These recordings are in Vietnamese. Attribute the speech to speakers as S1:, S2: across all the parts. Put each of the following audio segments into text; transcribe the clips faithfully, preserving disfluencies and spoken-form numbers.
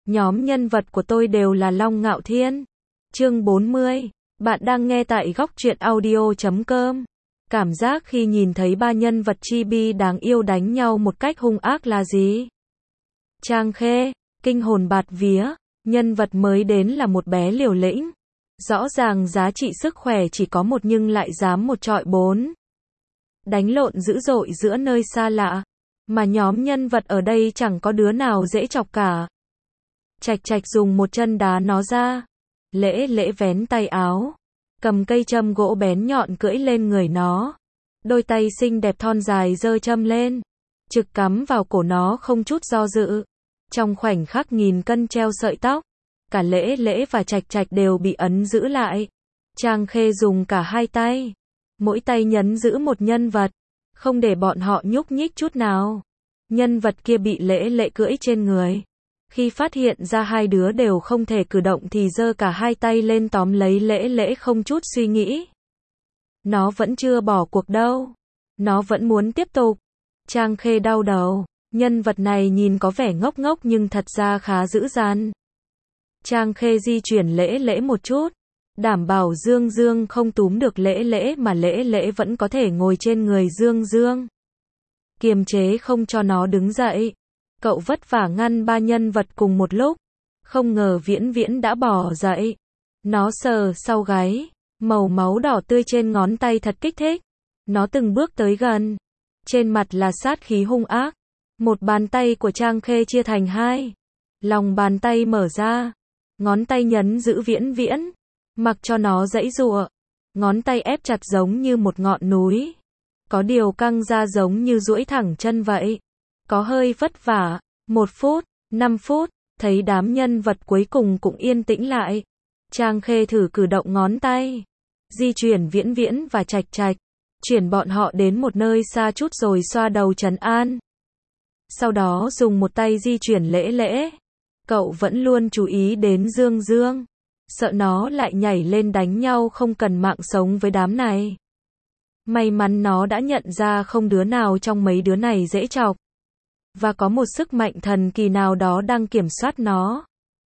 S1: Nhóm nhân vật của tôi đều là Long Ngạo Thiên. Chương bốn mươi. Bạn đang nghe tại góc truyện audio chấm com. Cảm giác khi nhìn thấy ba nhân vật chibi đáng yêu đánh nhau một cách hung ác là gì? Trang Khê, kinh hồn bạt vía, nhân vật mới đến là một bé liều lĩnh. Rõ ràng giá trị sức khỏe chỉ có một nhưng lại dám một trọi bốn. Đánh lộn dữ dội giữa nơi xa lạ. Mà nhóm nhân vật ở đây chẳng có đứa nào dễ chọc cả. Trạch Trạch dùng một chân đá nó ra. Lễ lễ vén tay áo. Cầm cây châm gỗ bén nhọn cưỡi lên người nó. Đôi tay xinh đẹp thon dài giơ châm lên. Trực cắm vào cổ nó không chút do dự. Trong khoảnh khắc nghìn cân treo sợi tóc. Cả lễ lễ và Trạch Trạch đều bị ấn giữ lại. Trang Khê dùng cả hai tay. Mỗi tay nhấn giữ một nhân vật. Không để bọn họ nhúc nhích chút nào. Nhân vật kia bị lễ lễ cưỡi trên người. Khi phát hiện ra hai đứa đều không thể cử động thì giơ cả hai tay lên tóm lấy lễ lễ không chút suy nghĩ. Nó vẫn chưa bỏ cuộc đâu. Nó vẫn muốn tiếp tục. Trang Khê đau đầu. Nhân vật này nhìn có vẻ ngốc ngốc nhưng thật ra khá dữ dằn. Trang Khê di chuyển lễ lễ một chút. Đảm bảo Dương Dương không túm được lễ lễ mà lễ lễ vẫn có thể ngồi trên người Dương Dương. Kiềm chế không cho nó đứng dậy. Cậu vất vả ngăn ba nhân vật cùng một lúc. Không ngờ Viễn Viễn đã bỏ dậy. Nó sờ sau gáy. Màu máu đỏ tươi trên ngón tay thật kích thích. Nó từng bước tới gần. Trên mặt là sát khí hung ác. Một bàn tay của Trang Khê chia thành hai. Lòng bàn tay mở ra. Ngón tay nhấn giữ Viễn Viễn. Mặc cho nó giãy giụa. Ngón tay ép chặt giống như một ngọn núi. Có điều căng ra giống như duỗi thẳng chân vậy. Có hơi vất vả. Một phút, năm phút, thấy đám nhân vật cuối cùng cũng yên tĩnh lại. Trang Khê thử cử động ngón tay. Di chuyển Viễn Viễn và Trạch Trạch. Chuyển bọn họ đến một nơi xa chút rồi xoa đầu trấn an. Sau đó dùng một tay di chuyển lễ lễ. Cậu vẫn luôn chú ý đến Dương Dương. Sợ nó lại nhảy lên đánh nhau không cần mạng sống với đám này. May mắn nó đã nhận ra không đứa nào trong mấy đứa này dễ chọc. Và có một sức mạnh thần kỳ nào đó đang kiểm soát nó.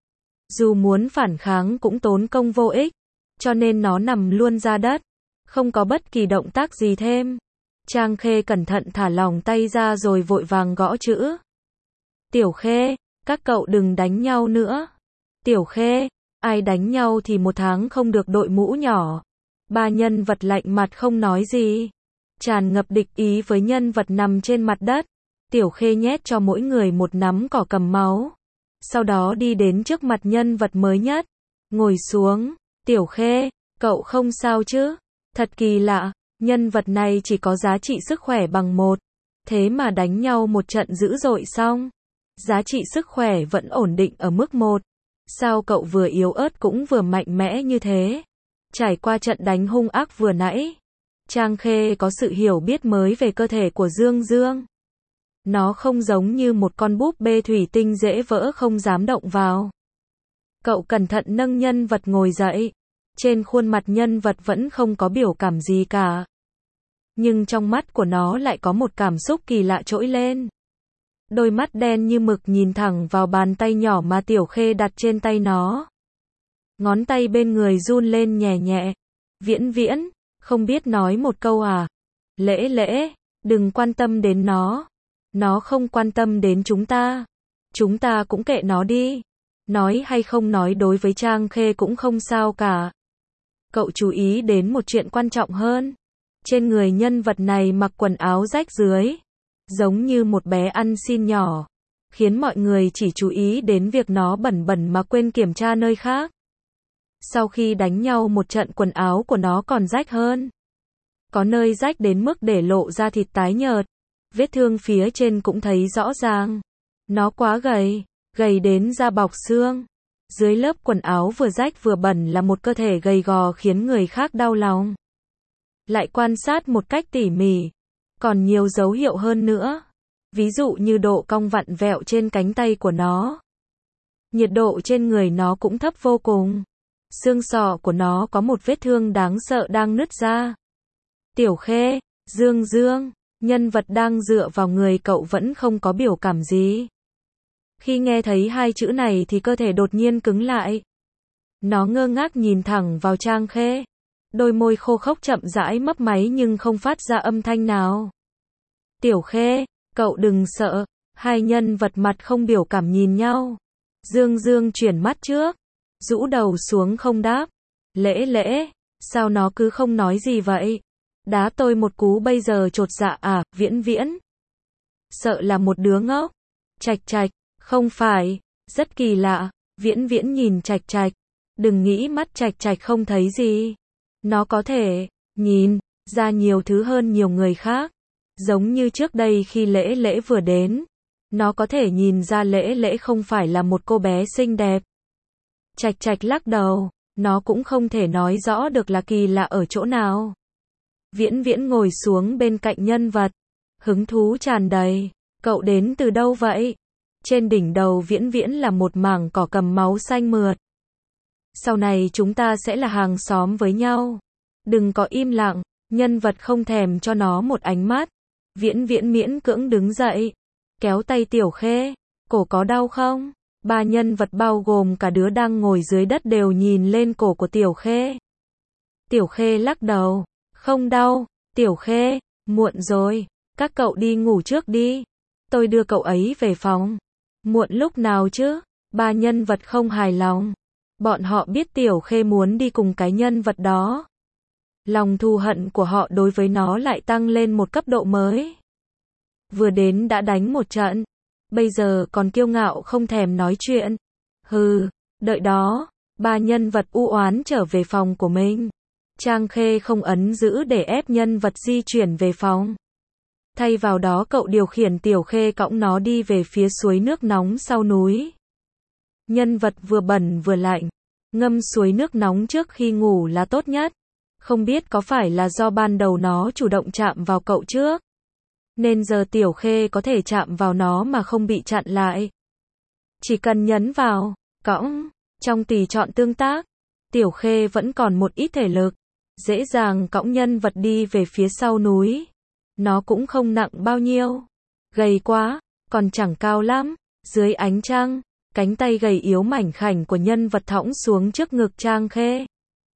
S1: Dù muốn phản kháng cũng tốn công vô ích. Cho nên nó nằm luôn ra đất. Không có bất kỳ động tác gì thêm. Trang Khê cẩn thận thả lỏng tay ra rồi vội vàng gõ chữ. Tiểu Khê, các cậu đừng đánh nhau nữa. Tiểu Khê, ai đánh nhau thì một tháng không được đội mũ nhỏ. Ba nhân vật lạnh mặt không nói gì. Tràn ngập địch ý với nhân vật nằm trên mặt đất. Tiểu Khê nhét cho mỗi người một nắm cỏ cầm máu. Sau đó đi đến trước mặt nhân vật mới nhất. Ngồi xuống. Tiểu Khê, cậu không sao chứ? Thật kỳ lạ, nhân vật này chỉ có giá trị sức khỏe bằng một. Thế mà đánh nhau một trận dữ dội xong. Giá trị sức khỏe vẫn ổn định ở mức một. Sao cậu vừa yếu ớt cũng vừa mạnh mẽ như thế? Trải qua trận đánh hung ác vừa nãy. Trang Khê có sự hiểu biết mới về cơ thể của Dương Dương. Nó không giống như một con búp bê thủy tinh dễ vỡ không dám động vào. Cậu cẩn thận nâng nhân vật ngồi dậy. Trên khuôn mặt nhân vật vẫn không có biểu cảm gì cả. Nhưng trong mắt của nó lại có một cảm xúc kỳ lạ trỗi lên. Đôi mắt đen như mực nhìn thẳng vào bàn tay nhỏ mà Tiểu Khê đặt trên tay nó. Ngón tay bên người run lên nhẹ nhẹ. Viễn Viễn, không biết nói một câu à? Lễ lễ, đừng quan tâm đến nó. Nó không quan tâm đến chúng ta. Chúng ta cũng kệ nó đi. Nói hay không nói đối với Trang Khê cũng không sao cả. Cậu chú ý đến một chuyện quan trọng hơn. Trên người nhân vật này mặc quần áo rách rưới. Giống như một bé ăn xin nhỏ. Khiến mọi người chỉ chú ý đến việc nó bẩn bẩn mà quên kiểm tra nơi khác. Sau khi đánh nhau một trận quần áo của nó còn rách hơn. Có nơi rách đến mức để lộ ra thịt tái nhợt. Vết thương phía trên cũng thấy rõ ràng. Nó quá gầy, gầy đến da bọc xương. Dưới lớp quần áo vừa rách vừa bẩn là một cơ thể gầy gò khiến người khác đau lòng. Lại quan sát một cách tỉ mỉ. Còn nhiều dấu hiệu hơn nữa. Ví dụ như độ cong vặn vẹo trên cánh tay của nó. Nhiệt độ trên người nó cũng thấp vô cùng. Xương sọ của nó có một vết thương đáng sợ đang nứt ra. Tiểu Khê, Dương Dương, nhân vật đang dựa vào người cậu vẫn không có biểu cảm gì. Khi nghe thấy hai chữ này thì cơ thể đột nhiên cứng lại. Nó ngơ ngác nhìn thẳng vào Trang Khê. Đôi môi khô khốc chậm rãi mấp máy nhưng không phát ra âm thanh nào. Tiểu Khê, cậu đừng sợ. Hai nhân vật mặt không biểu cảm nhìn nhau. Dương Dương chuyển mắt trước, rũ đầu xuống không đáp. Lễ Lễ, sao nó cứ không nói gì vậy? Đá tôi một cú bây giờ chột dạ à? Viễn Viễn sợ là một đứa ngốc. Trạch Trạch, không phải, rất kỳ lạ. Viễn Viễn nhìn Trạch Trạch, đừng nghĩ mắt Trạch Trạch không thấy gì. Nó có thể nhìn ra nhiều thứ hơn nhiều người khác. Giống như trước đây khi Lễ Lễ vừa đến, nó có thể nhìn ra Lễ Lễ không phải là một cô bé xinh đẹp. Trạch Trạch lắc đầu, nó cũng không thể nói rõ được là kỳ lạ ở chỗ nào. Viễn Viễn ngồi xuống bên cạnh nhân vật, hứng thú tràn đầy. Cậu đến từ đâu vậy? Trên đỉnh đầu Viễn Viễn là một mảng cỏ cầm máu xanh mượt. Sau này chúng ta sẽ là hàng xóm với nhau. Đừng có im lặng. Nhân vật không thèm cho nó một ánh mắt. Viễn Viễn miễn cưỡng đứng dậy, kéo tay Tiểu Khê. Cổ có đau không? Ba nhân vật bao gồm cả đứa đang ngồi dưới đất đều nhìn lên cổ của Tiểu Khê. Tiểu Khê lắc đầu. Không đau. Tiểu Khê, muộn rồi. Các cậu đi ngủ trước đi. Tôi đưa cậu ấy về phòng. Muộn lúc nào chứ? Ba nhân vật không hài lòng. Bọn họ biết Tiểu Khê muốn đi cùng cái nhân vật đó. Lòng thù hận của họ đối với nó lại tăng lên một cấp độ mới. Vừa đến đã đánh một trận. Bây giờ còn kiêu ngạo không thèm nói chuyện. Hừ, đợi đó. Ba nhân vật u oán trở về phòng của mình. Trang Khê không ấn giữ để ép nhân vật di chuyển về phòng. Thay vào đó cậu điều khiển Tiểu Khê cõng nó đi về phía suối nước nóng sau núi. Nhân vật vừa bẩn vừa lạnh. Ngâm suối nước nóng trước khi ngủ là tốt nhất. Không biết có phải là do ban đầu nó chủ động chạm vào cậu trước, nên giờ Tiểu Khê có thể chạm vào nó mà không bị chặn lại. Chỉ cần nhấn vào, cõng, trong tùy chọn tương tác, Tiểu Khê vẫn còn một ít thể lực, dễ dàng cõng nhân vật đi về phía sau núi. Nó cũng không nặng bao nhiêu, gầy quá, còn chẳng cao lắm. Dưới ánh trăng, cánh tay gầy yếu mảnh khảnh của nhân vật thõng xuống trước ngực Trang Khê.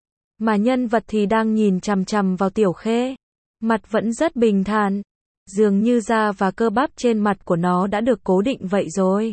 S1: Mà nhân vật thì đang nhìn chằm chằm vào Tiểu Khê. Mặt vẫn rất bình thản. Dường như da và cơ bắp trên mặt của nó đã được cố định vậy rồi.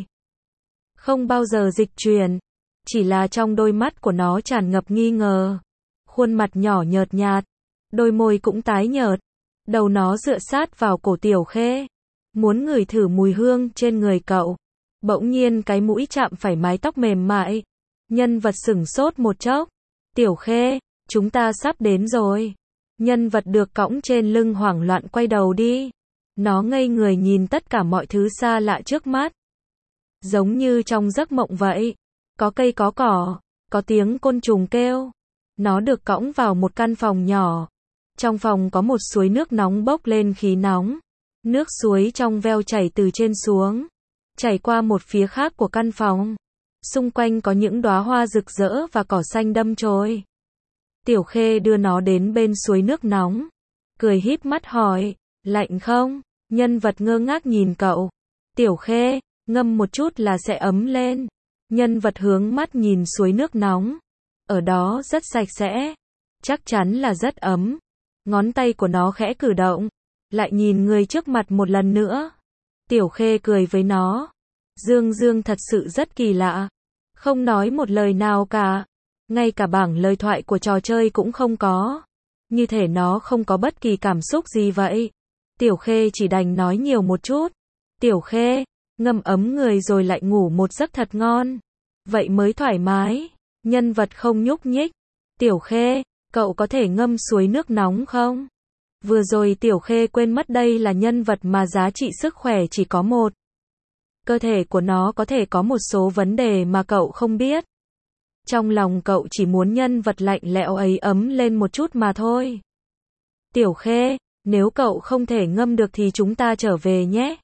S1: Không bao giờ dịch chuyển. Chỉ là trong đôi mắt của nó tràn ngập nghi ngờ. Khuôn mặt nhỏ nhợt nhạt. Đôi môi cũng tái nhợt. Đầu nó dựa sát vào cổ Tiểu Khê. Muốn ngửi thử mùi hương trên người cậu. Bỗng nhiên cái mũi chạm phải mái tóc mềm mại. Nhân vật sửng sốt một chốc. Tiểu Khê, chúng ta sắp đến rồi. Nhân vật được cõng trên lưng hoảng loạn quay đầu đi. Nó ngây người nhìn tất cả mọi thứ xa lạ trước mắt. Giống như trong giấc mộng vậy. Có cây có cỏ, có tiếng côn trùng kêu. Nó được cõng vào một căn phòng nhỏ. Trong phòng có một suối nước nóng bốc lên khí nóng. Nước suối trong veo chảy từ trên xuống, chảy qua một phía khác của căn phòng. Xung quanh có những đóa hoa rực rỡ và cỏ xanh đâm chồi. Tiểu Khê đưa nó đến bên suối nước nóng, cười híp mắt hỏi, lạnh không? Nhân vật ngơ ngác nhìn cậu. Tiểu Khê, ngâm một chút là sẽ ấm lên. Nhân vật hướng mắt nhìn suối nước nóng. Ở đó rất sạch sẽ, chắc chắn là rất ấm. Ngón tay của nó khẽ cử động, lại nhìn người trước mặt một lần nữa. Tiểu Khê cười với nó. Dương Dương thật sự rất kỳ lạ. Không nói một lời nào cả. Ngay cả bảng lời thoại của trò chơi cũng không có. Như thể nó không có bất kỳ cảm xúc gì vậy. Tiểu Khê chỉ đành nói nhiều một chút. Tiểu Khê, ngâm ấm người rồi lại ngủ một giấc thật ngon. Vậy mới thoải mái. Nhân vật không nhúc nhích. Tiểu Khê, cậu có thể ngâm suối nước nóng không? Vừa rồi Tiểu Khê quên mất đây là nhân vật mà giá trị sức khỏe chỉ có một. Cơ thể của nó có thể có một số vấn đề mà cậu không biết. Trong lòng cậu chỉ muốn nhân vật lạnh lẽo ấy ấm lên một chút mà thôi. Tiểu Khê, nếu cậu không thể ngâm được thì chúng ta trở về nhé.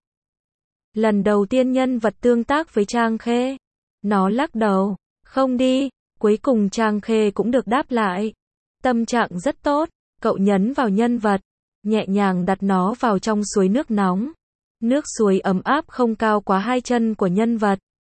S1: Lần đầu tiên nhân vật tương tác với Trang Khê. Nó lắc đầu. Không đi. Cuối cùng Trang Khê cũng được đáp lại. Tâm trạng rất tốt. Cậu nhấn vào nhân vật, nhẹ nhàng đặt nó vào trong suối nước nóng. Nước suối ấm áp không cao quá hai chân của nhân vật.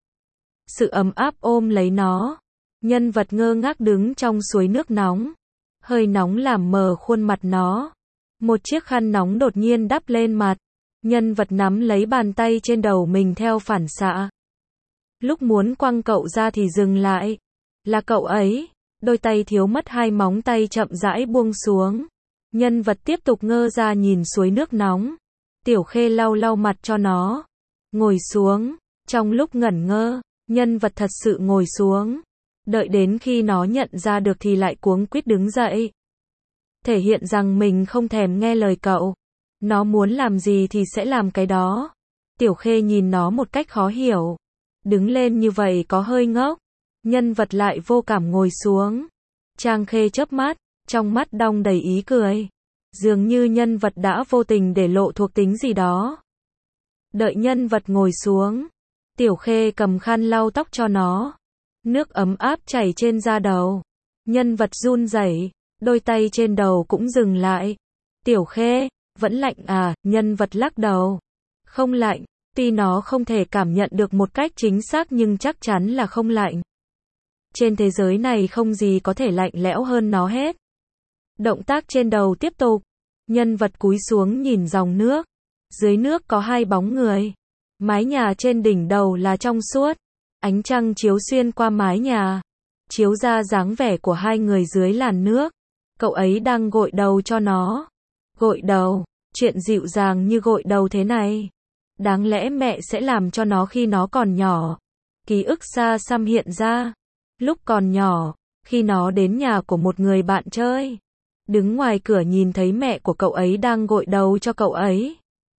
S1: sự ấm áp ôm lấy nó. Nhân vật ngơ ngác đứng trong suối nước nóng. Hơi nóng làm mờ khuôn mặt nó. Một chiếc khăn nóng đột nhiên đắp lên mặt. Nhân vật nắm lấy bàn tay trên đầu mình theo phản xạ. Lúc muốn quăng cậu ra thì dừng lại. Là cậu ấy. Đôi tay thiếu mất hai móng tay chậm rãi buông xuống. Nhân vật tiếp tục ngơ ra nhìn suối nước nóng. Tiểu Khê lau lau mặt cho nó. Ngồi xuống. Trong lúc ngẩn ngơ, nhân vật thật sự ngồi xuống. Đợi đến khi nó nhận ra được thì lại cuống quýt đứng dậy. Thể hiện rằng mình không thèm nghe lời cậu. Nó muốn làm gì thì sẽ làm cái đó. Tiểu Khê nhìn nó một cách khó hiểu. Đứng lên như vậy có hơi ngốc. Nhân vật lại vô cảm ngồi xuống. Trang Khê chớp mắt, trong mắt đong đầy ý cười. Dường như nhân vật đã vô tình để lộ thuộc tính gì đó. Đợi nhân vật ngồi xuống, Tiểu Khê cầm khăn lau tóc cho nó. Nước ấm áp chảy trên da đầu. Nhân vật run rẩy, đôi tay trên đầu cũng dừng lại. Tiểu Khê, vẫn lạnh à? Nhân vật lắc đầu. Không lạnh, tuy nó không thể cảm nhận được một cách chính xác nhưng chắc chắn là không lạnh. Trên thế giới này không gì có thể lạnh lẽo hơn nó hết. Động tác trên đầu tiếp tục. Nhân vật cúi xuống nhìn dòng nước. Dưới nước có hai bóng người. Mái nhà trên đỉnh đầu là trong suốt. Ánh trăng chiếu xuyên qua mái nhà. Chiếu ra dáng vẻ của hai người dưới làn nước. Cậu ấy đang gội đầu cho nó. Gội đầu. Chuyện dịu dàng như gội đầu thế này. Đáng lẽ mẹ sẽ làm cho nó khi nó còn nhỏ. Ký ức xa xăm hiện ra. Lúc còn nhỏ, khi nó đến nhà của một người bạn chơi. Đứng ngoài cửa nhìn thấy mẹ của cậu ấy đang gội đầu cho cậu ấy.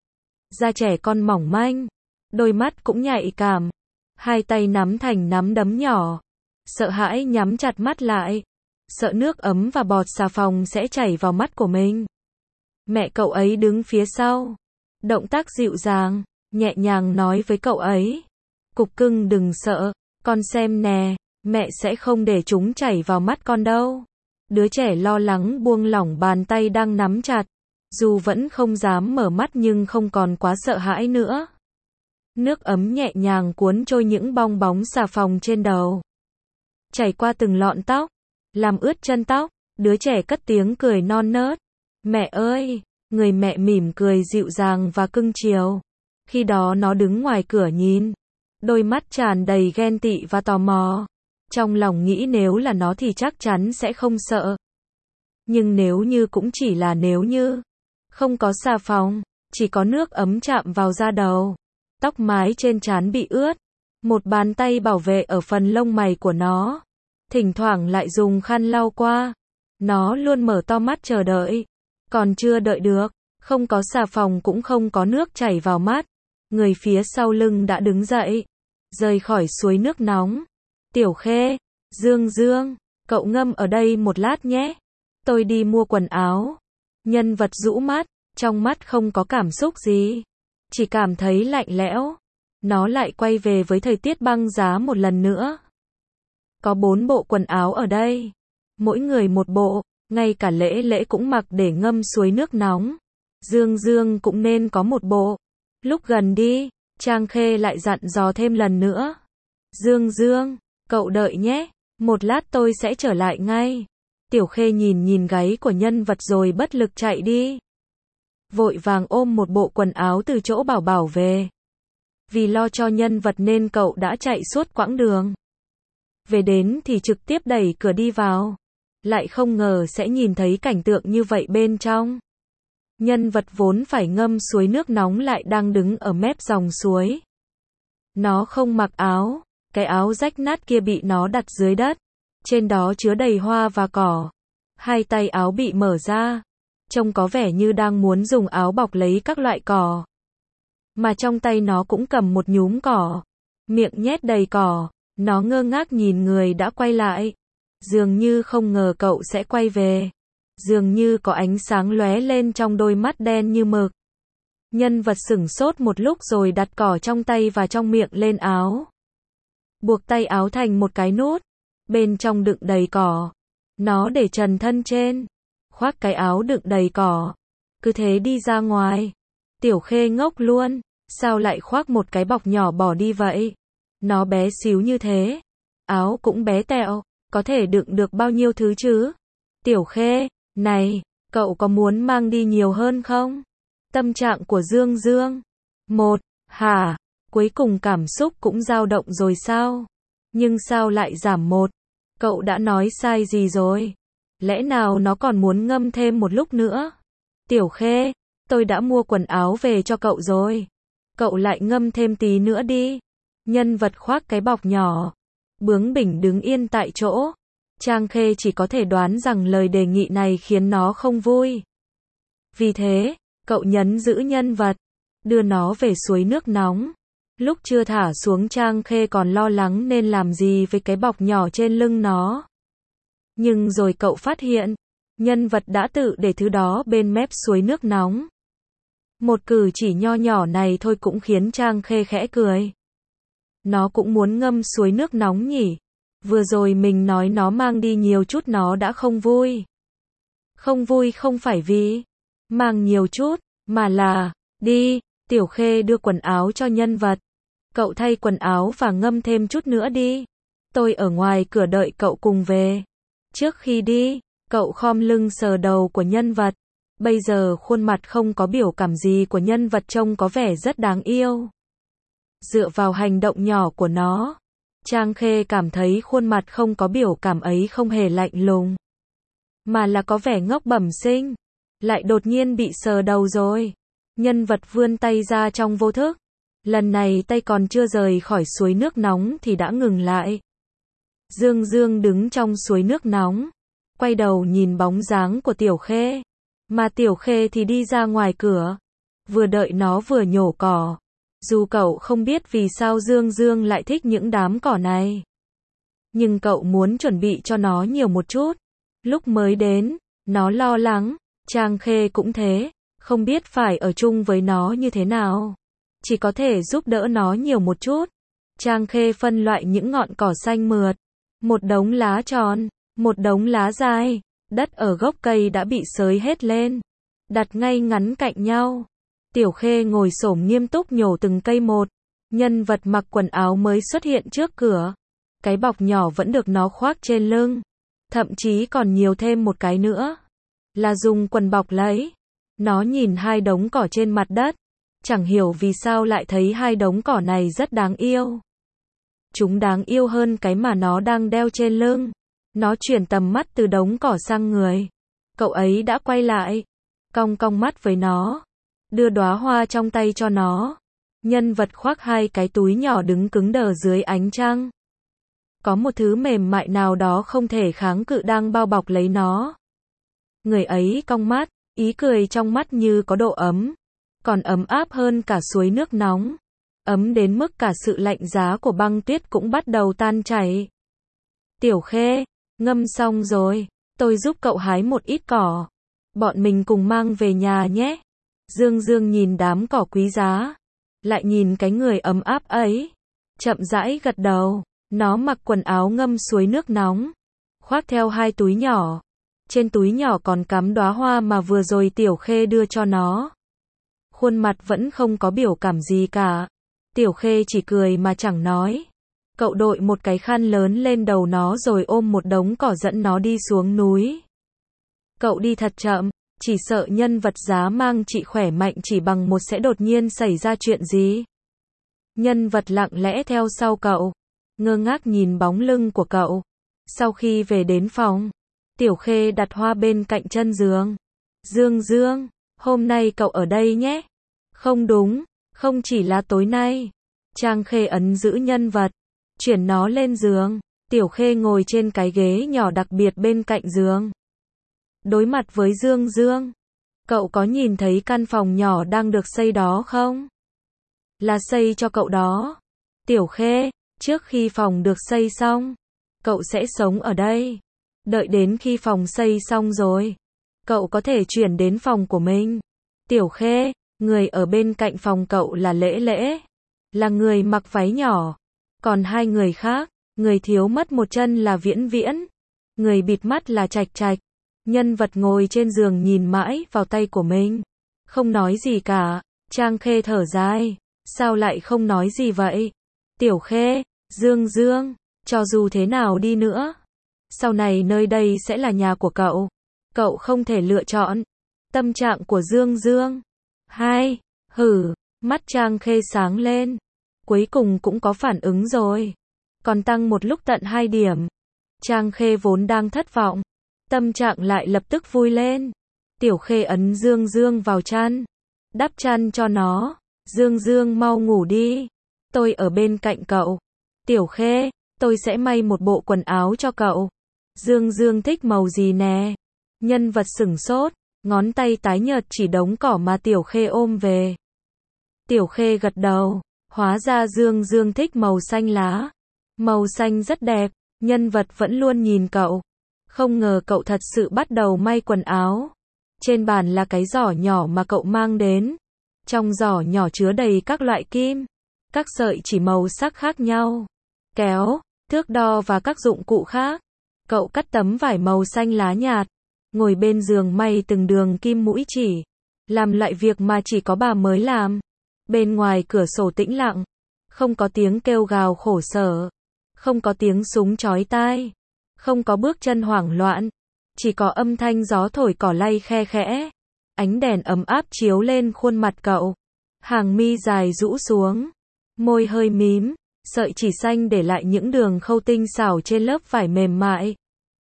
S1: Da trẻ con mỏng manh. Đôi mắt cũng nhạy cảm. Hai tay nắm thành nắm đấm nhỏ. Sợ hãi nhắm chặt mắt lại. Sợ nước ấm và bọt xà phòng sẽ chảy vào mắt của mình. Mẹ cậu ấy đứng phía sau. Động tác dịu dàng, nhẹ nhàng nói với cậu ấy. Cục cưng đừng sợ, con xem nè, mẹ sẽ không để chúng chảy vào mắt con đâu. Đứa trẻ lo lắng buông lỏng bàn tay đang nắm chặt. Dù vẫn không dám mở mắt nhưng không còn quá sợ hãi nữa. Nước ấm nhẹ nhàng cuốn trôi những bong bóng xà phòng trên đầu. Chảy qua từng lọn tóc, làm ướt chân tóc, đứa trẻ cất tiếng cười non nớt. Mẹ ơi, người mẹ mỉm cười dịu dàng và cưng chiều. Khi đó nó đứng ngoài cửa nhìn. Đôi mắt tràn đầy ghen tị và tò mò. Trong lòng nghĩ nếu là nó thì chắc chắn sẽ không sợ. Nhưng nếu như cũng chỉ là nếu như. Không có xà phòng, chỉ có nước ấm chạm vào da đầu. Tóc mái trên trán bị ướt. Một bàn tay bảo vệ ở phần lông mày của nó. Thỉnh thoảng lại dùng khăn lau qua. Nó luôn mở to mắt chờ đợi. Còn chưa đợi được, không có xà phòng cũng không có nước chảy vào mắt. Người phía sau lưng đã đứng dậy. Rời khỏi suối nước nóng. Tiểu Khê, Dương Dương, cậu ngâm ở đây một lát nhé. Tôi đi mua quần áo. Nhân vật rũ mắt, trong mắt không có cảm xúc gì. Chỉ cảm thấy lạnh lẽo. Nó lại quay về với thời tiết băng giá một lần nữa. Có bốn bộ quần áo ở đây. Mỗi người một bộ, ngay cả Lễ Lễ cũng mặc để ngâm suối nước nóng. Dương Dương cũng nên có một bộ. Lúc gần đi, Trang Khê lại dặn dò thêm lần nữa. Dương Dương, cậu đợi nhé, một lát tôi sẽ trở lại ngay. Tiểu Khê nhìn nhìn gáy của nhân vật rồi bất lực chạy đi. Vội vàng ôm một bộ quần áo từ chỗ Bảo Bảo về. Vì lo cho nhân vật nên cậu đã chạy suốt quãng đường. Về đến thì trực tiếp đẩy cửa đi vào. Lại không ngờ sẽ nhìn thấy cảnh tượng như vậy bên trong. Nhân vật vốn phải ngâm suối nước nóng lại đang đứng ở mép dòng suối. Nó không mặc áo, cái áo rách nát kia bị nó đặt dưới đất. Trên đó chứa đầy hoa và cỏ. Hai tay áo bị mở ra. Trông có vẻ như đang muốn dùng áo bọc lấy các loại cỏ. Mà trong tay nó cũng cầm một nhúm cỏ. Miệng nhét đầy cỏ. Nó ngơ ngác nhìn người đã quay lại. Dường như không ngờ cậu sẽ quay về. Dường như có ánh sáng lóe lên trong đôi mắt đen như mực. Nhân vật sửng sốt một lúc rồi đặt cỏ trong tay và trong miệng lên áo. Buộc tay áo thành một cái nút. Bên trong đựng đầy cỏ. Nó để trần thân trên. Khoác cái áo đựng đầy cỏ. Cứ thế đi ra ngoài. Tiểu Khê ngốc luôn. Sao lại khoác một cái bọc nhỏ bỏ đi vậy? Nó bé xíu như thế. Áo cũng bé tẹo, có thể đựng được bao nhiêu thứ chứ? Tiểu Khê, này, cậu có muốn mang đi nhiều hơn không? Tâm trạng của Dương Dương. Một, hả? Cuối cùng cảm xúc cũng dao động rồi sao? Nhưng sao lại giảm một? Cậu đã nói sai gì rồi? Lẽ nào nó còn muốn ngâm thêm một lúc nữa? Tiểu Khê, tôi đã mua quần áo về cho cậu rồi. Cậu lại ngâm thêm tí nữa đi. Nhân vật khoác cái bọc nhỏ. Bướng bỉnh đứng yên tại chỗ. Trang Khê chỉ có thể đoán rằng lời đề nghị này khiến nó không vui. Vì thế, cậu nhấn giữ nhân vật, đưa nó về suối nước nóng. Lúc chưa thả xuống Trang Khê còn lo lắng nên làm gì với cái bọc nhỏ trên lưng nó. Nhưng rồi cậu phát hiện, nhân vật đã tự để thứ đó bên mép suối nước nóng. Một cử chỉ nho nhỏ này thôi cũng khiến Trang Khê khẽ cười. Nó cũng muốn ngâm suối nước nóng nhỉ? Vừa rồi mình nói nó mang đi nhiều chút nó đã không vui. Không vui không phải vì mang nhiều chút, mà là, đi, Tiểu Khê đưa quần áo cho nhân vật. Cậu thay quần áo và ngâm thêm chút nữa đi. Tôi ở ngoài cửa đợi cậu cùng về. Trước khi đi, cậu khom lưng sờ đầu của nhân vật. Bây giờ khuôn mặt không có biểu cảm gì của nhân vật trông có vẻ rất đáng yêu. Dựa vào hành động nhỏ của nó, Trang Khê cảm thấy khuôn mặt không có biểu cảm ấy không hề lạnh lùng, mà là có vẻ ngốc bẩm sinh. Lại đột nhiên bị sờ đầu rồi. Nhân vật vươn tay ra trong vô thức. Lần này tay còn chưa rời khỏi suối nước nóng thì đã ngừng lại. Dương Dương đứng trong suối nước nóng, quay đầu nhìn bóng dáng của Tiểu Khê. Mà Tiểu Khê thì đi ra ngoài cửa, vừa đợi nó vừa nhổ cỏ. Dù cậu không biết vì sao Dương Dương lại thích những đám cỏ này, nhưng cậu muốn chuẩn bị cho nó nhiều một chút. Lúc mới đến, nó lo lắng, Trang Khê cũng thế, không biết phải ở chung với nó như thế nào. Chỉ có thể giúp đỡ nó nhiều một chút. Trang Khê phân loại những ngọn cỏ xanh mượt, một đống lá tròn, một đống lá dài. Đất ở gốc cây đã bị xới hết lên, đặt ngay ngắn cạnh nhau. Tiểu Khê ngồi xổm nghiêm túc nhổ từng cây một. Nhân vật mặc quần áo mới xuất hiện trước cửa. Cái bọc nhỏ vẫn được nó khoác trên lưng. Thậm chí còn nhiều thêm một cái nữa. Là dùng quần bọc lấy. Nó nhìn hai đống cỏ trên mặt đất. Chẳng hiểu vì sao lại thấy hai đống cỏ này rất đáng yêu. Chúng đáng yêu hơn cái mà nó đang đeo trên lưng. Nó chuyển tầm mắt từ đống cỏ sang người. Cậu ấy đã quay lại, cong cong mắt với nó, đưa đóa hoa trong tay cho nó. Nhân vật khoác hai cái túi nhỏ đứng cứng đờ dưới ánh trăng. Có một thứ mềm mại nào đó không thể kháng cự đang bao bọc lấy nó. Người ấy cong mắt, ý cười trong mắt như có độ ấm, còn ấm áp hơn cả suối nước nóng. Ấm đến mức cả sự lạnh giá của băng tuyết cũng bắt đầu tan chảy. Tiểu Khê, ngâm xong rồi, tôi giúp cậu hái một ít cỏ. Bọn mình cùng mang về nhà nhé. Dương Dương nhìn đám cỏ quý giá, lại nhìn cái người ấm áp ấy. Chậm rãi gật đầu, nó mặc quần áo ngâm suối nước nóng, khoác theo hai túi nhỏ. Trên túi nhỏ còn cắm đóa hoa mà vừa rồi Tiểu Khê đưa cho nó. Khuôn mặt vẫn không có biểu cảm gì cả. Tiểu Khê chỉ cười mà chẳng nói. Cậu đội một cái khăn lớn lên đầu nó rồi ôm một đống cỏ dẫn nó đi xuống núi. Cậu đi thật chậm, chỉ sợ nhân vật giá mang chị khỏe mạnh chỉ bằng một sẽ đột nhiên xảy ra chuyện gì. Nhân vật lặng lẽ theo sau cậu, ngơ ngác nhìn bóng lưng của cậu. Sau khi về đến phòng, Tiểu Khê đặt hoa bên cạnh chân giường. Dương Dương, hôm nay cậu ở đây nhé. Không đúng, không chỉ là tối nay. Trang Khê ấn giữ nhân vật, chuyển nó lên giường. Tiểu Khê ngồi trên cái ghế nhỏ đặc biệt bên cạnh giường, đối mặt với Dương Dương. Cậu có nhìn thấy căn phòng nhỏ đang được xây đó không? Là xây cho cậu đó. Tiểu Khê, trước khi phòng được xây xong, cậu sẽ sống ở đây. Đợi đến khi phòng xây xong rồi, cậu có thể chuyển đến phòng của mình. Tiểu Khê, người ở bên cạnh phòng cậu là Lễ Lễ, là người mặc váy nhỏ. Còn hai người khác, người thiếu mất một chân là Viễn Viễn, người bịt mắt là Trạch Trạch. Nhân vật ngồi trên giường nhìn mãi vào tay của mình, không nói gì cả. Trang Khê thở dài, sao lại không nói gì vậy? Tiểu Khê, Dương Dương, cho dù thế nào đi nữa, sau này nơi đây sẽ là nhà của cậu. Cậu không thể lựa chọn. Tâm trạng của Dương Dương. Hai, hử, mắt Trang Khê sáng lên. Cuối cùng cũng có phản ứng rồi. Còn tăng một lúc tận hai điểm. Trang Khê vốn đang thất vọng. Tâm trạng lại lập tức vui lên. Tiểu Khê ấn Dương Dương vào chăn. Đắp chăn cho nó. Dương Dương mau ngủ đi. Tôi ở bên cạnh cậu. Tiểu Khê, tôi sẽ may một bộ quần áo cho cậu. Dương Dương thích màu gì nè? Nhân vật sửng sốt, ngón tay tái nhợt chỉ đống cỏ mà Tiểu Khê ôm về. Tiểu Khê gật đầu, hóa ra Dương Dương thích màu xanh lá. Màu xanh rất đẹp, nhân vật vẫn luôn nhìn cậu. Không ngờ cậu thật sự bắt đầu may quần áo. Trên bàn là cái giỏ nhỏ mà cậu mang đến. Trong giỏ nhỏ chứa đầy các loại kim, các sợi chỉ màu sắc khác nhau, kéo, thước đo và các dụng cụ khác. Cậu cắt tấm vải màu xanh lá nhạt, ngồi bên giường may từng đường kim mũi chỉ, làm lại việc mà chỉ có bà mới làm. Bên ngoài cửa sổ tĩnh lặng, không có tiếng kêu gào khổ sở, không có tiếng súng chói tai, không có bước chân hoảng loạn, chỉ có âm thanh gió thổi cỏ lay khe khẽ. Ánh đèn ấm áp chiếu lên khuôn mặt cậu, hàng mi dài rũ xuống, môi hơi mím, sợi chỉ xanh để lại những đường khâu tinh xảo trên lớp vải mềm mại.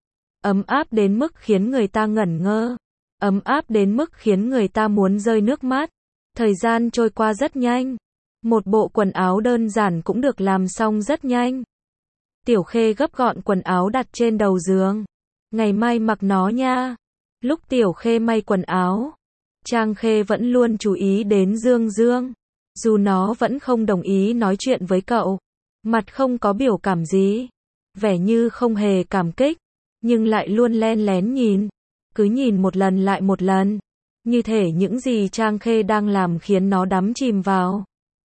S1: Ấm áp đến mức khiến người ta ngẩn ngơ, ấm áp đến mức khiến người ta muốn rơi nước mắt. Thời gian trôi qua rất nhanh, một bộ quần áo đơn giản cũng được làm xong rất nhanh. Tiểu Khê gấp gọn quần áo đặt trên đầu giường, ngày mai mặc nó nha. Lúc Tiểu Khê may quần áo, Trang Khê vẫn luôn chú ý đến Dương Dương, dù nó vẫn không đồng ý nói chuyện với cậu, mặt không có biểu cảm gì, vẻ như không hề cảm kích, nhưng lại luôn len lén nhìn, cứ nhìn một lần lại một lần, như thể những gì Trang Khê đang làm khiến nó đắm chìm vào.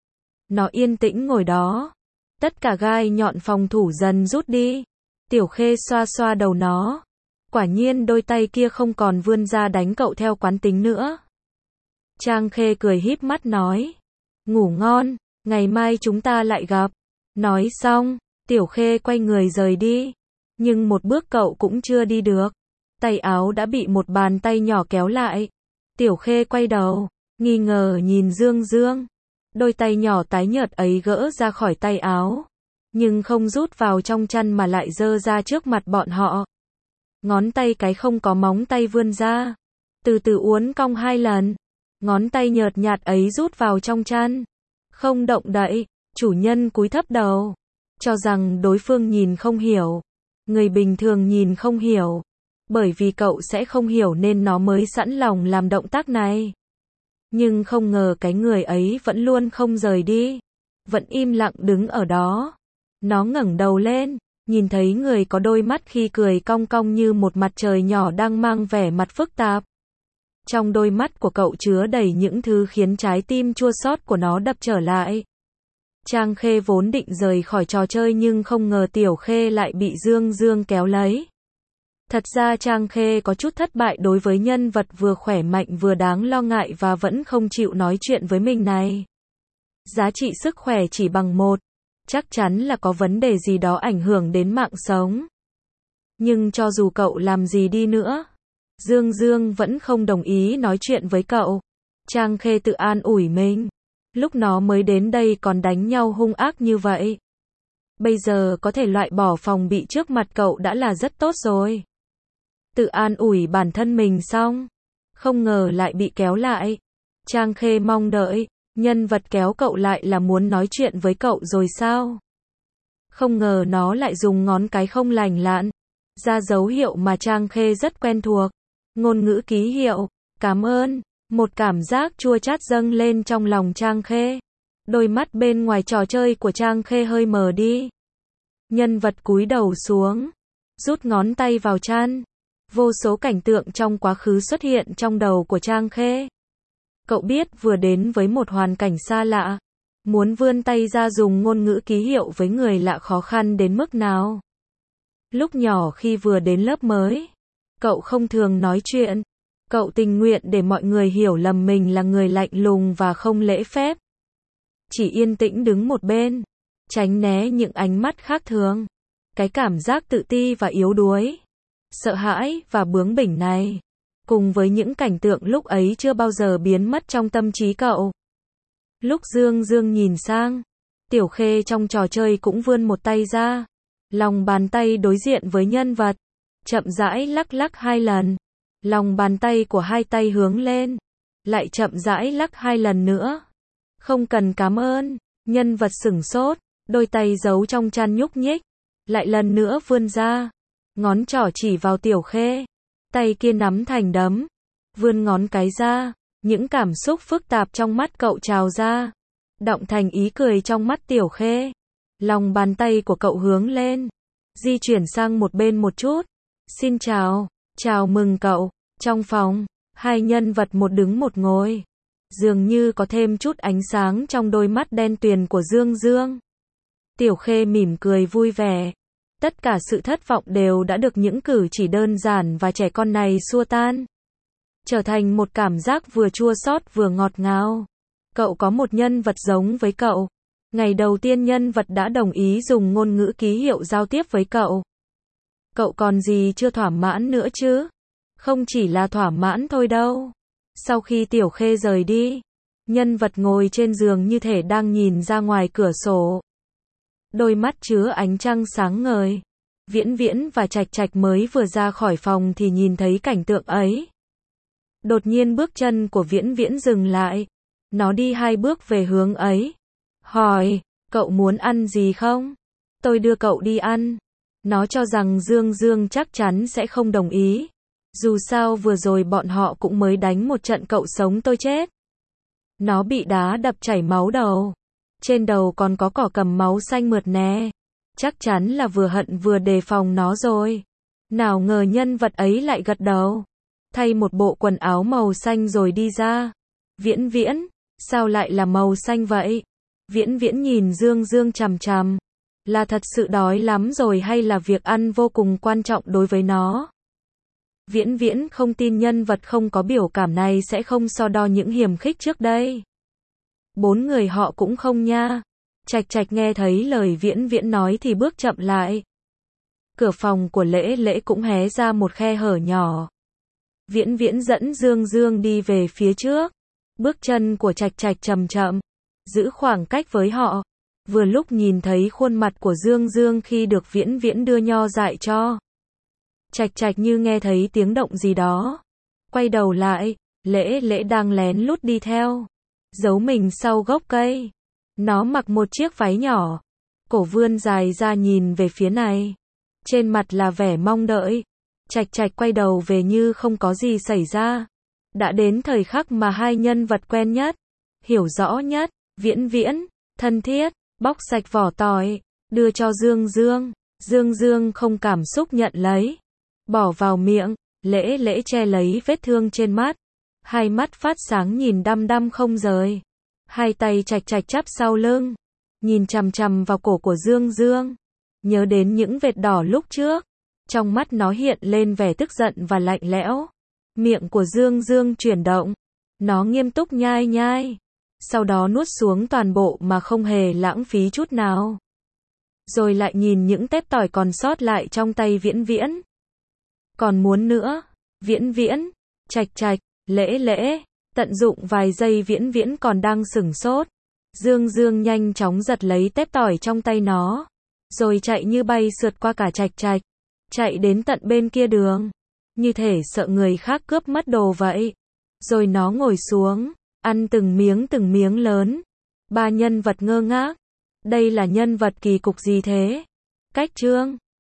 S1: Nó yên tĩnh ngồi đó, tất cả gai nhọn phòng thủ dần rút đi. Tiểu Khê xoa xoa đầu nó, quả nhiên đôi tay kia không còn vươn ra đánh cậu theo quán tính nữa. Trang Khê cười híp mắt nói, ngủ ngon, ngày mai chúng ta lại gặp. Nói xong, Tiểu Khê quay người rời đi, nhưng một bước cậu cũng chưa đi được, tay áo đã bị một bàn tay nhỏ kéo lại. Tiểu Khê quay đầu, nghi ngờ nhìn Dương Dương, đôi tay nhỏ tái nhợt ấy gỡ ra khỏi tay áo, nhưng không rút vào trong chăn mà lại giơ ra trước mặt bọn họ. Ngón tay cái không có móng tay vươn ra, từ từ uốn cong hai lần, ngón tay nhợt nhạt ấy rút vào trong chăn, không động đậy. Chủ nhân cúi thấp đầu, cho rằng đối phương nhìn không hiểu, người bình thường nhìn không hiểu, bởi vì cậu sẽ không hiểu nên nó mới sẵn lòng làm động tác này. Nhưng không ngờ cái người ấy vẫn luôn không rời đi, vẫn im lặng đứng ở đó. Nó ngẩng đầu lên, nhìn thấy người có đôi mắt khi cười cong cong như một mặt trời nhỏ đang mang vẻ mặt phức tạp. Trong đôi mắt của cậu chứa đầy những thứ khiến trái tim chua xót của nó đập trở lại. Trang Khê vốn định rời khỏi trò chơi nhưng không ngờ Tiểu Khê lại bị Dương Dương kéo lấy. Thật ra Trang Khê có chút thất bại đối với nhân vật vừa khỏe mạnh vừa đáng lo ngại và vẫn không chịu nói chuyện với mình này. Giá trị sức khỏe chỉ bằng một, chắc chắn là có vấn đề gì đó ảnh hưởng đến mạng sống. Nhưng cho dù cậu làm gì đi nữa, Dương Dương vẫn không đồng ý nói chuyện với cậu. Trang Khê tự an ủi mình, lúc nó mới đến đây còn đánh nhau hung ác như vậy. Bây giờ có thể loại bỏ phòng bị trước mặt cậu đã là rất tốt rồi. Tự an ủi bản thân mình xong, không ngờ lại bị kéo lại. Trang Khê mong đợi, nhân vật kéo cậu lại là muốn nói chuyện với cậu rồi sao? Không ngờ nó lại dùng ngón cái không lành lặn, ra dấu hiệu mà Trang Khê rất quen thuộc. Ngôn ngữ ký hiệu, cảm ơn. Một cảm giác chua chát dâng lên trong lòng Trang Khê. Đôi mắt bên ngoài trò chơi của Trang Khê hơi mờ đi. Nhân vật cúi đầu xuống, rút ngón tay vào chăn. Vô số cảnh tượng trong quá khứ xuất hiện trong đầu của Trang Khê. Cậu biết vừa đến với một hoàn cảnh xa lạ, muốn vươn tay ra dùng ngôn ngữ ký hiệu với người lạ khó khăn đến mức nào. Lúc nhỏ khi vừa đến lớp mới, cậu không thường nói chuyện. Cậu tình nguyện để mọi người hiểu lầm mình là người lạnh lùng và không lễ phép. Chỉ yên tĩnh đứng một bên, tránh né những ánh mắt khác thường. Cái cảm giác tự ti và yếu đuối, sợ hãi và bướng bỉnh này, cùng với những cảnh tượng lúc ấy chưa bao giờ biến mất trong tâm trí cậu. Lúc Dương Dương nhìn sang, Tiểu Khê trong trò chơi cũng vươn một tay ra, lòng bàn tay đối diện với nhân vật, chậm rãi lắc lắc hai lần. Lòng bàn tay của hai tay hướng lên, lại chậm rãi lắc hai lần nữa. Không cần cảm ơn, nhân vật sửng sốt, đôi tay giấu trong chăn nhúc nhích, lại lần nữa vươn ra, ngón trỏ chỉ vào Tiểu Khê, tay kia nắm thành đấm, vươn ngón cái ra, những cảm xúc phức tạp trong mắt cậu trào ra, đọng thành ý cười trong mắt Tiểu Khê. Lòng bàn tay của cậu hướng lên, di chuyển sang một bên một chút. Xin chào, chào mừng cậu. Trong phòng, hai nhân vật một đứng một ngồi, dường như có thêm chút ánh sáng trong đôi mắt đen tuyền của Dương Dương. Tiểu Khê mỉm cười vui vẻ. Tất cả sự thất vọng đều đã được những cử chỉ đơn giản và trẻ con này xua tan, trở thành một cảm giác vừa chua xót vừa ngọt ngào. Cậu có một nhân vật giống với cậu. Ngày đầu tiên nhân vật đã đồng ý dùng ngôn ngữ ký hiệu giao tiếp với cậu. Cậu còn gì chưa thỏa mãn nữa chứ? Không chỉ là thỏa mãn thôi đâu. Sau khi Tiểu Khê rời đi, nhân vật ngồi trên giường như thể đang nhìn ra ngoài cửa sổ. Đôi mắt chứa ánh trăng sáng ngời. Viễn Viễn và Trạch Trạch mới vừa ra khỏi phòng thì nhìn thấy cảnh tượng ấy. Đột nhiên bước chân của Viễn Viễn dừng lại. Nó đi hai bước về hướng ấy. Hỏi, cậu muốn ăn gì không? Tôi đưa cậu đi ăn. Nó cho rằng Dương Dương chắc chắn sẽ không đồng ý. Dù sao vừa rồi bọn họ cũng mới đánh một trận cậu sống tôi chết. Nó bị đá đập chảy máu đầu. Trên đầu còn có cỏ cầm máu xanh mượt nè. Chắc chắn là vừa hận vừa đề phòng nó rồi. Nào ngờ nhân vật ấy lại gật đầu. Thay một bộ quần áo màu xanh rồi đi ra. Viễn Viễn, sao lại là màu xanh vậy? Viễn Viễn nhìn Dương Dương chằm chằm. Là thật sự đói lắm rồi hay là việc ăn vô cùng quan trọng đối với nó? Viễn Viễn không tin nhân vật không có biểu cảm này sẽ không so đo những hiềm khích trước đây. Bốn người họ cũng không nha. Trạch Trạch nghe thấy lời Viễn Viễn nói thì bước chậm lại. Cửa phòng của Lễ Lễ cũng hé ra một khe hở nhỏ. Viễn Viễn dẫn Dương Dương đi về phía trước. Bước chân của Trạch Trạch chậm chậm, giữ khoảng cách với họ. Vừa lúc nhìn thấy khuôn mặt của Dương Dương khi được Viễn Viễn đưa nho dại cho. Trạch Trạch như nghe thấy tiếng động gì đó. Quay đầu lại, Lễ Lễ đang lén lút đi theo. Giấu mình sau gốc cây. Nó mặc một chiếc váy nhỏ. Cổ vươn dài ra nhìn về phía này. Trên mặt là vẻ mong đợi. Trạch Trạch quay đầu về như không có gì xảy ra. Đã đến thời khắc mà hai nhân vật quen nhất, hiểu rõ nhất, Viễn Viễn, thân thiết, bóc sạch vỏ tỏi, đưa cho Dương Dương. Dương Dương không cảm xúc nhận lấy. Bỏ vào miệng, Lễ Lễ che lấy vết thương trên mắt. Hai mắt phát sáng nhìn đăm đăm không rời. Hai tay Trạch Trạch chắp sau lưng. Nhìn chằm chằm vào cổ của Dương Dương. Nhớ đến những vệt đỏ lúc trước. Trong mắt nó hiện lên vẻ tức giận và lạnh lẽo. Miệng của Dương Dương chuyển động. Nó nghiêm túc nhai nhai. Sau đó nuốt xuống toàn bộ mà không hề lãng phí chút nào. Rồi lại nhìn những tép tỏi còn sót lại trong tay Viễn Viễn. Còn muốn nữa. Viễn Viễn, Trạch Trạch, Lễ Lễ. Tận dụng vài giây Viễn Viễn còn đang sửng sốt. Dương Dương nhanh chóng giật lấy tép tỏi trong tay nó. Rồi chạy như bay sượt qua cả Trạch Trạch. Chạy đến tận bên kia đường. Như thể sợ người khác cướp mất đồ vậy. Rồi nó ngồi xuống. Ăn từng miếng từng miếng lớn. Ba nhân vật ngơ ngác. Đây là nhân vật kỳ cục gì thế? Cách chương